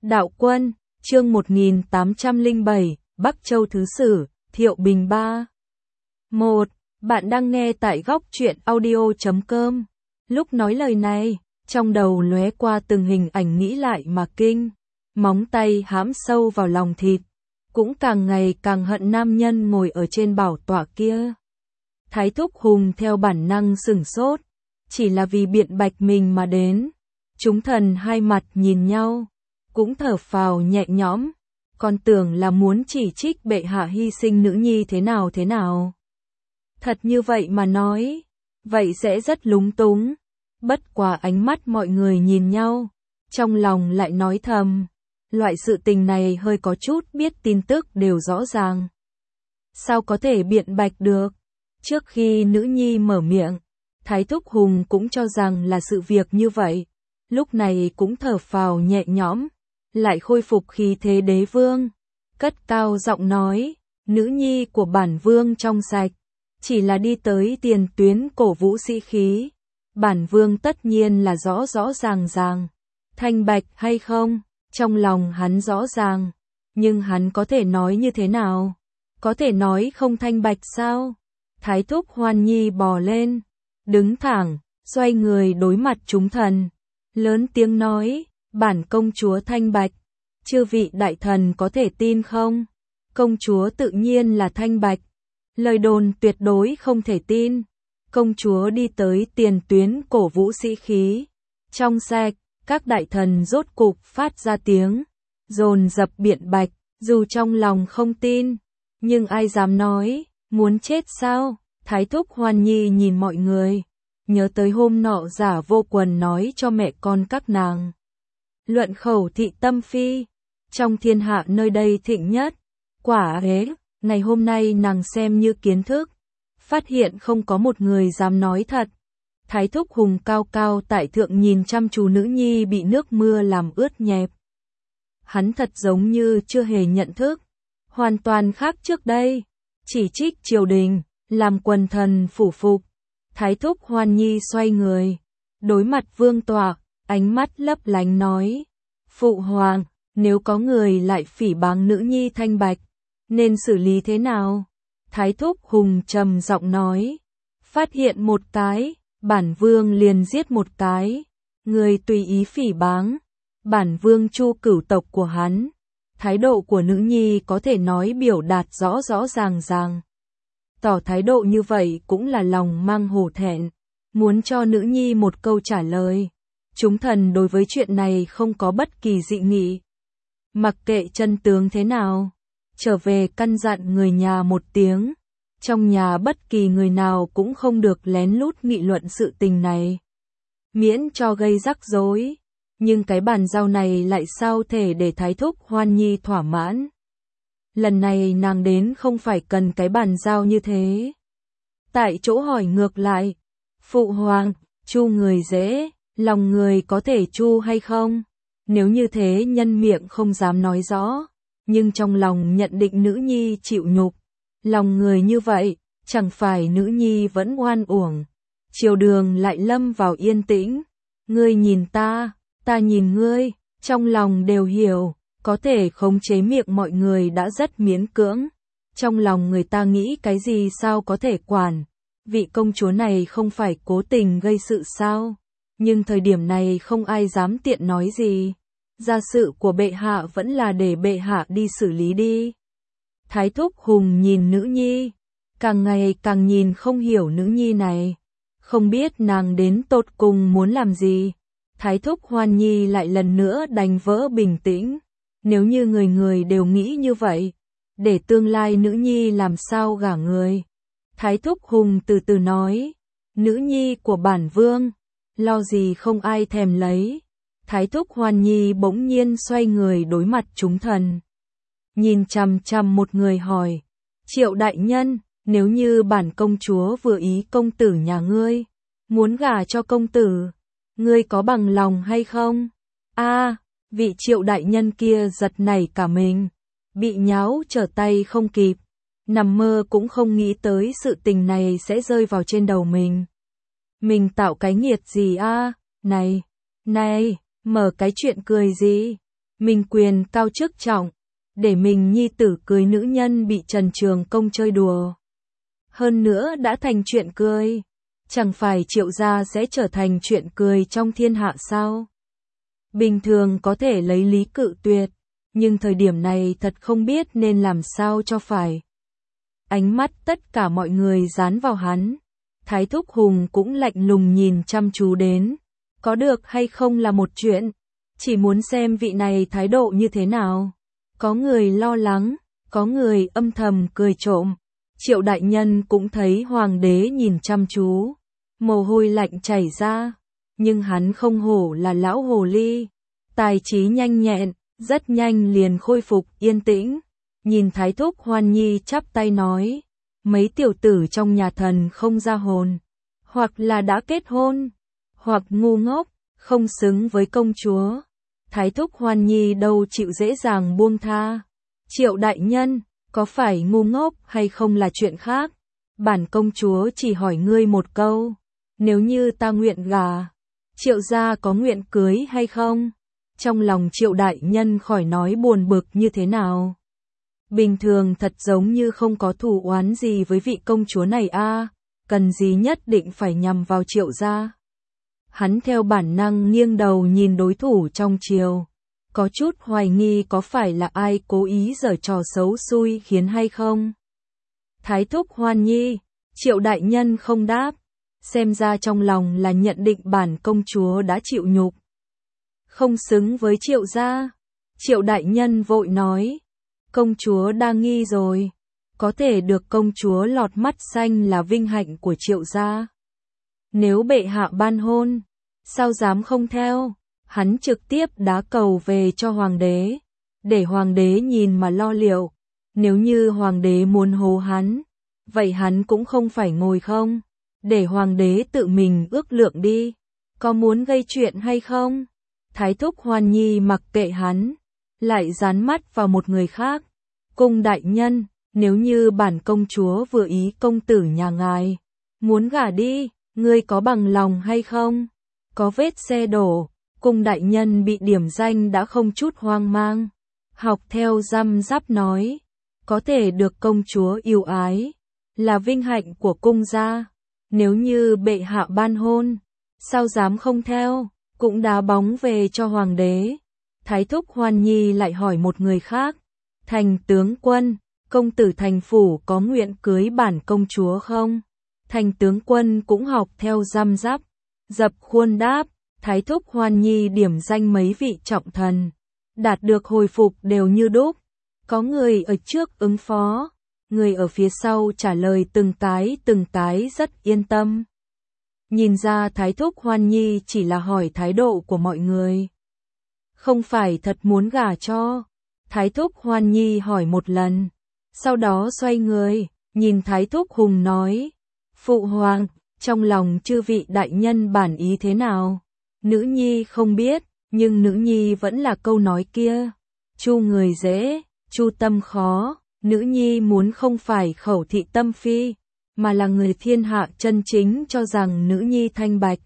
Đạo Quân, chương 1807, Bắc Châu Thứ Sử, Thiệu Bình 3. 1. Bạn đang nghe tại góc truyện audio.com. Lúc nói lời này, trong đầu lóe qua từng hình ảnh nghĩ lại mà kinh. Móng tay hãm sâu vào lòng thịt. Cũng càng ngày càng hận nam nhân ngồi ở trên bảo tọa kia. Thái Thúc Hùng theo bản năng sửng sốt. Chỉ là vì biện bạch mình mà đến. Chúng thần hai mặt nhìn nhau. Cũng thở phào nhẹ nhõm. Còn tưởng là muốn chỉ trích bệ hạ hy sinh nữ nhi thế nào. Thật như vậy mà nói. Vậy sẽ rất lúng túng. Bất quá ánh mắt mọi người nhìn nhau. Trong lòng lại nói thầm. Loại sự tình này hơi có chút biết tin tức đều rõ ràng. Sao có thể biện bạch được? Trước khi nữ nhi mở miệng, Thái Thúc Hùng cũng cho rằng là sự việc như vậy. Lúc này cũng thở phào nhẹ nhõm, lại khôi phục khí thế đế vương. Cất cao giọng nói, nữ nhi của bản vương trong sạch, chỉ là đi tới tiền tuyến cổ vũ sĩ khí. Bản vương tất nhiên là rõ ràng. Thanh bạch hay không? Trong lòng hắn rõ ràng, nhưng hắn có thể nói như thế nào? Có thể nói không thanh bạch sao? Thái Thúc Hoan Nhi bò lên, đứng thẳng, xoay người đối mặt chúng thần. Lớn tiếng nói, bản công chúa thanh bạch, chư vị đại thần có thể tin không? Công chúa tự nhiên là thanh bạch, lời đồn tuyệt đối không thể tin. Công chúa đi tới tiền tuyến cổ vũ sĩ khí, trong sạch. Các đại thần rốt cục phát ra tiếng, dồn dập biện bạch, dù trong lòng không tin, nhưng ai dám nói, muốn chết sao? Thái Thúc Hoan Nhi nhìn mọi người, nhớ tới hôm nọ giả vô quần nói cho mẹ con các nàng. Luận khẩu thị tâm phi, trong thiên hạ nơi đây thịnh nhất, quả ế, ngày hôm nay nàng xem như kiến thức, phát hiện không có một người dám nói thật. Thái Thúc Hùng cao cao tại thượng nhìn chăm chú nữ nhi bị nước mưa làm ướt nhẹp. Hắn thật giống như chưa hề nhận thức, hoàn toàn khác trước đây, chỉ trích triều đình, làm quần thần phủ phục. Thái Thúc Hoan Nhi xoay người, đối mặt vương tọa, ánh mắt lấp lánh nói, Phụ Hoàng, nếu có người lại phỉ báng nữ nhi thanh bạch, nên xử lý thế nào? Thái Thúc Hùng trầm giọng nói, phát hiện một cái, bản vương liền giết một cái, người tùy ý phỉ báng, bản vương chu cửu tộc của hắn. Thái độ của nữ nhi có thể nói biểu đạt rõ ràng. Tỏ thái độ như vậy cũng là lòng mang hổ thẹn, muốn cho nữ nhi một câu trả lời. Chúng thần đối với chuyện này không có bất kỳ dị nghị. Mặc kệ chân tướng thế nào, trở về căn dặn người nhà một tiếng. Trong nhà bất kỳ người nào cũng không được lén lút nghị luận sự tình này, miễn cho gây rắc rối. Nhưng cái bàn giao này lại sao thể để Thái Thúc Hoan Nhi thỏa mãn. Lần này nàng đến không phải cần cái bàn giao như thế. Tại chỗ hỏi ngược lại, Phụ Hoàng, chu người dễ, lòng người có thể chu hay không? Nếu như thế nhân miệng không dám nói rõ, nhưng trong lòng nhận định nữ nhi chịu nhục. Lòng người như vậy, chẳng phải nữ nhi vẫn oan uổng. Triều đường lại lâm vào yên tĩnh. Ngươi nhìn ta nhìn ngươi, trong lòng đều hiểu, có thể khống chế miệng mọi người đã rất miễn cưỡng. Trong lòng người ta nghĩ cái gì sao có thể quản. Vị công chúa này không phải cố tình gây sự sao? Nhưng thời điểm này không ai dám tiện nói gì. Gia sự của bệ hạ vẫn là để bệ hạ đi xử lý đi. Thái Thúc Hùng nhìn nữ nhi, càng ngày càng nhìn không hiểu nữ nhi này, không biết nàng đến tột cùng muốn làm gì. Thái Thúc Hoan Nhi lại lần nữa đánh vỡ bình tĩnh, nếu như người đều nghĩ như vậy, để tương lai nữ nhi làm sao gả người. Thái Thúc Hùng từ từ nói, nữ nhi của bản vương, lo gì không ai thèm lấy. Thái Thúc Hoan Nhi bỗng nhiên xoay người đối mặt chúng thần. Nhìn chằm chằm một người hỏi, Triệu đại nhân, nếu như bản công chúa vừa ý công tử nhà ngươi, muốn gả cho công tử, ngươi có bằng lòng hay không? Vị Triệu đại nhân kia giật nảy cả mình, bị nháo trở tay không kịp, nằm mơ cũng không nghĩ tới sự tình này sẽ rơi vào trên đầu mình. Mình tạo cái nghiệt gì Này, mở cái chuyện cười gì? mình quyền cao chức trọng, để mình nhi tử cưới nữ nhân bị Trần Trường Công chơi đùa. Hơn nữa đã thành chuyện cười, chẳng phải Triệu gia sẽ trở thành chuyện cười trong thiên hạ sao? Bình thường có thể lấy lý cự tuyệt, nhưng thời điểm này thật không biết nên làm sao cho phải. Ánh mắt tất cả mọi người dán vào hắn. Thái Thúc Hùng cũng lạnh lùng nhìn chăm chú đến. Có được hay không là một chuyện, chỉ muốn xem vị này thái độ như thế nào. Có người lo lắng, có người âm thầm cười trộm. Triệu đại nhân cũng thấy hoàng đế nhìn chăm chú, mồ hôi lạnh chảy ra, nhưng hắn không hổ là lão hồ ly, tài trí nhanh nhẹn, rất nhanh liền khôi phục yên tĩnh. Nhìn Thái Thúc Hoan Nhi chắp tay nói, mấy tiểu tử trong nhà thần không ra hồn, hoặc là đã kết hôn, hoặc ngu ngốc, không xứng với công chúa. Thái Thúc Hoan Nhi đâu chịu dễ dàng buông tha. Triệu đại nhân, có phải ngu ngốc hay không là chuyện khác. Bản công chúa chỉ hỏi ngươi một câu, nếu như ta nguyện gả, Triệu gia có nguyện cưới hay không? Trong lòng Triệu đại nhân khỏi nói buồn bực như thế nào. Bình thường thật giống như không có thù oán gì với vị công chúa này a, cần gì nhất định phải nhằm vào Triệu gia. Hắn theo bản năng nghiêng đầu nhìn đối thủ trong triều, có chút hoài nghi có phải là ai cố ý giở trò xấu xui khiến hay không. Thái Thúc Hoan Nhi, Triệu đại nhân không đáp, xem ra trong lòng là nhận định bản công chúa đã chịu nhục, không xứng với Triệu gia. Triệu đại nhân vội nói, công chúa đa nghi rồi, có thể được công chúa lọt mắt xanh là vinh hạnh của Triệu gia. Nếu bệ hạ ban hôn, sao dám không theo? Hắn trực tiếp đá cầu về cho hoàng đế, để hoàng đế nhìn mà lo liệu. Nếu như hoàng đế muốn hố hắn, vậy hắn cũng không phải ngồi không, để hoàng đế tự mình ước lượng đi, có muốn gây chuyện hay không? Thái Thúc Hoan Nhi mặc kệ hắn, lại dán mắt vào một người khác. Cung đại nhân, nếu như bản công chúa vừa ý công tử nhà ngài, muốn gả đi, ngươi có bằng lòng hay không? Có vết xe đổ, cung đại nhân bị điểm danh đã không chút hoang mang. Học theo răm rắp nói, có thể được công chúa yêu ái, là vinh hạnh của cung gia. Nếu như bệ hạ ban hôn, sao dám không theo, cũng đá bóng về cho hoàng đế. Thái Thúc Hoan Nhi lại hỏi một người khác, Thành tướng quân, công tử thành phủ có nguyện cưới bản công chúa không? Thành tướng quân cũng học theo răm rắp, dập khuôn đáp. Thái Thúc Hoan Nhi điểm danh mấy vị trọng thần, đạt được hồi phục đều như đúc. Có người ở trước ứng phó, người ở phía sau trả lời từng cái rất yên tâm. Nhìn ra Thái Thúc Hoan Nhi chỉ là hỏi thái độ của mọi người, không phải thật muốn gả cho. Thái Thúc Hoan Nhi hỏi một lần, sau đó xoay người, nhìn Thái Thúc Hùng nói, Phụ hoàng, trong lòng chư vị đại nhân bản ý thế nào? Nữ nhi không biết, nhưng nữ nhi vẫn là câu nói kia, chu người dễ, chu tâm khó. Nữ nhi muốn không phải khẩu thị tâm phi, mà là người thiên hạ chân chính cho rằng nữ nhi thanh bạch.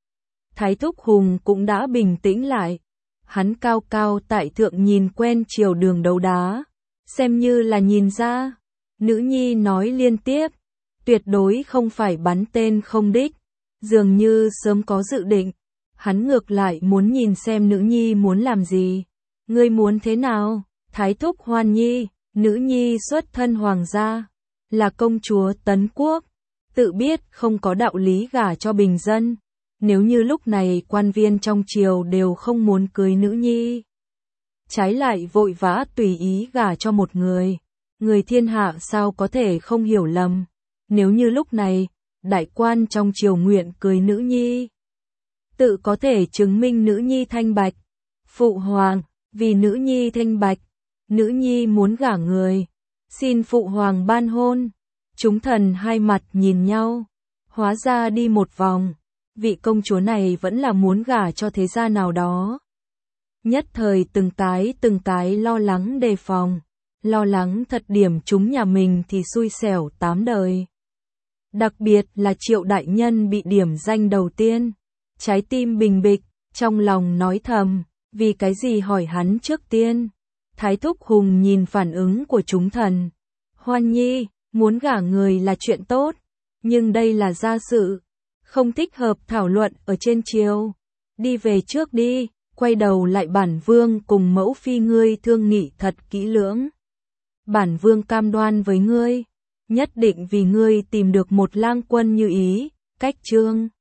Thái Thúc Hùng cũng đã bình tĩnh lại, hắn cao cao tại thượng nhìn quen triều đường đấu đá, xem như là nhìn ra. Nữ nhi nói liên tiếp, tuyệt đối không phải bắn tên không đích, dường như sớm có dự định. Hắn ngược lại muốn nhìn xem nữ nhi muốn làm gì. Ngươi muốn thế nào? Thái Thúc Hoan Nhi, nữ nhi xuất thân hoàng gia, là công chúa Tấn Quốc, tự biết không có đạo lý gả cho bình dân. Nếu như lúc này quan viên trong triều đều không muốn cưới nữ nhi, trái lại vội vã tùy ý gả cho một người, người thiên hạ sao có thể không hiểu lầm. Nếu như lúc này, đại quan trong triều nguyện cưới nữ nhi, tự có thể chứng minh nữ nhi thanh bạch. Phụ hoàng, vì nữ nhi thanh bạch, nữ nhi muốn gả người, xin phụ hoàng ban hôn. Chúng thần hai mặt nhìn nhau, hóa ra đi một vòng, vị công chúa này vẫn là muốn gả cho thế gia nào đó. Nhất thời từng cái lo lắng đề phòng, lo lắng thật điểm chúng nhà mình thì xui xẻo 8 đời. Đặc biệt là Triệu đại nhân bị điểm danh đầu tiên, trái tim bình bịch, trong lòng nói thầm, Vì cái gì hỏi hắn trước tiên? Thái Thúc Hùng nhìn phản ứng của chúng thần. Hoan Nhi, muốn gả người là chuyện tốt, nhưng đây là gia sự, không thích hợp thảo luận ở trên triều. Đi về trước đi, quay đầu lại bản vương cùng mẫu phi ngươi thương nghị thật kỹ lưỡng. Bản vương cam đoan với ngươi, nhất định vì ngươi tìm được một lang quân như ý, cách Trương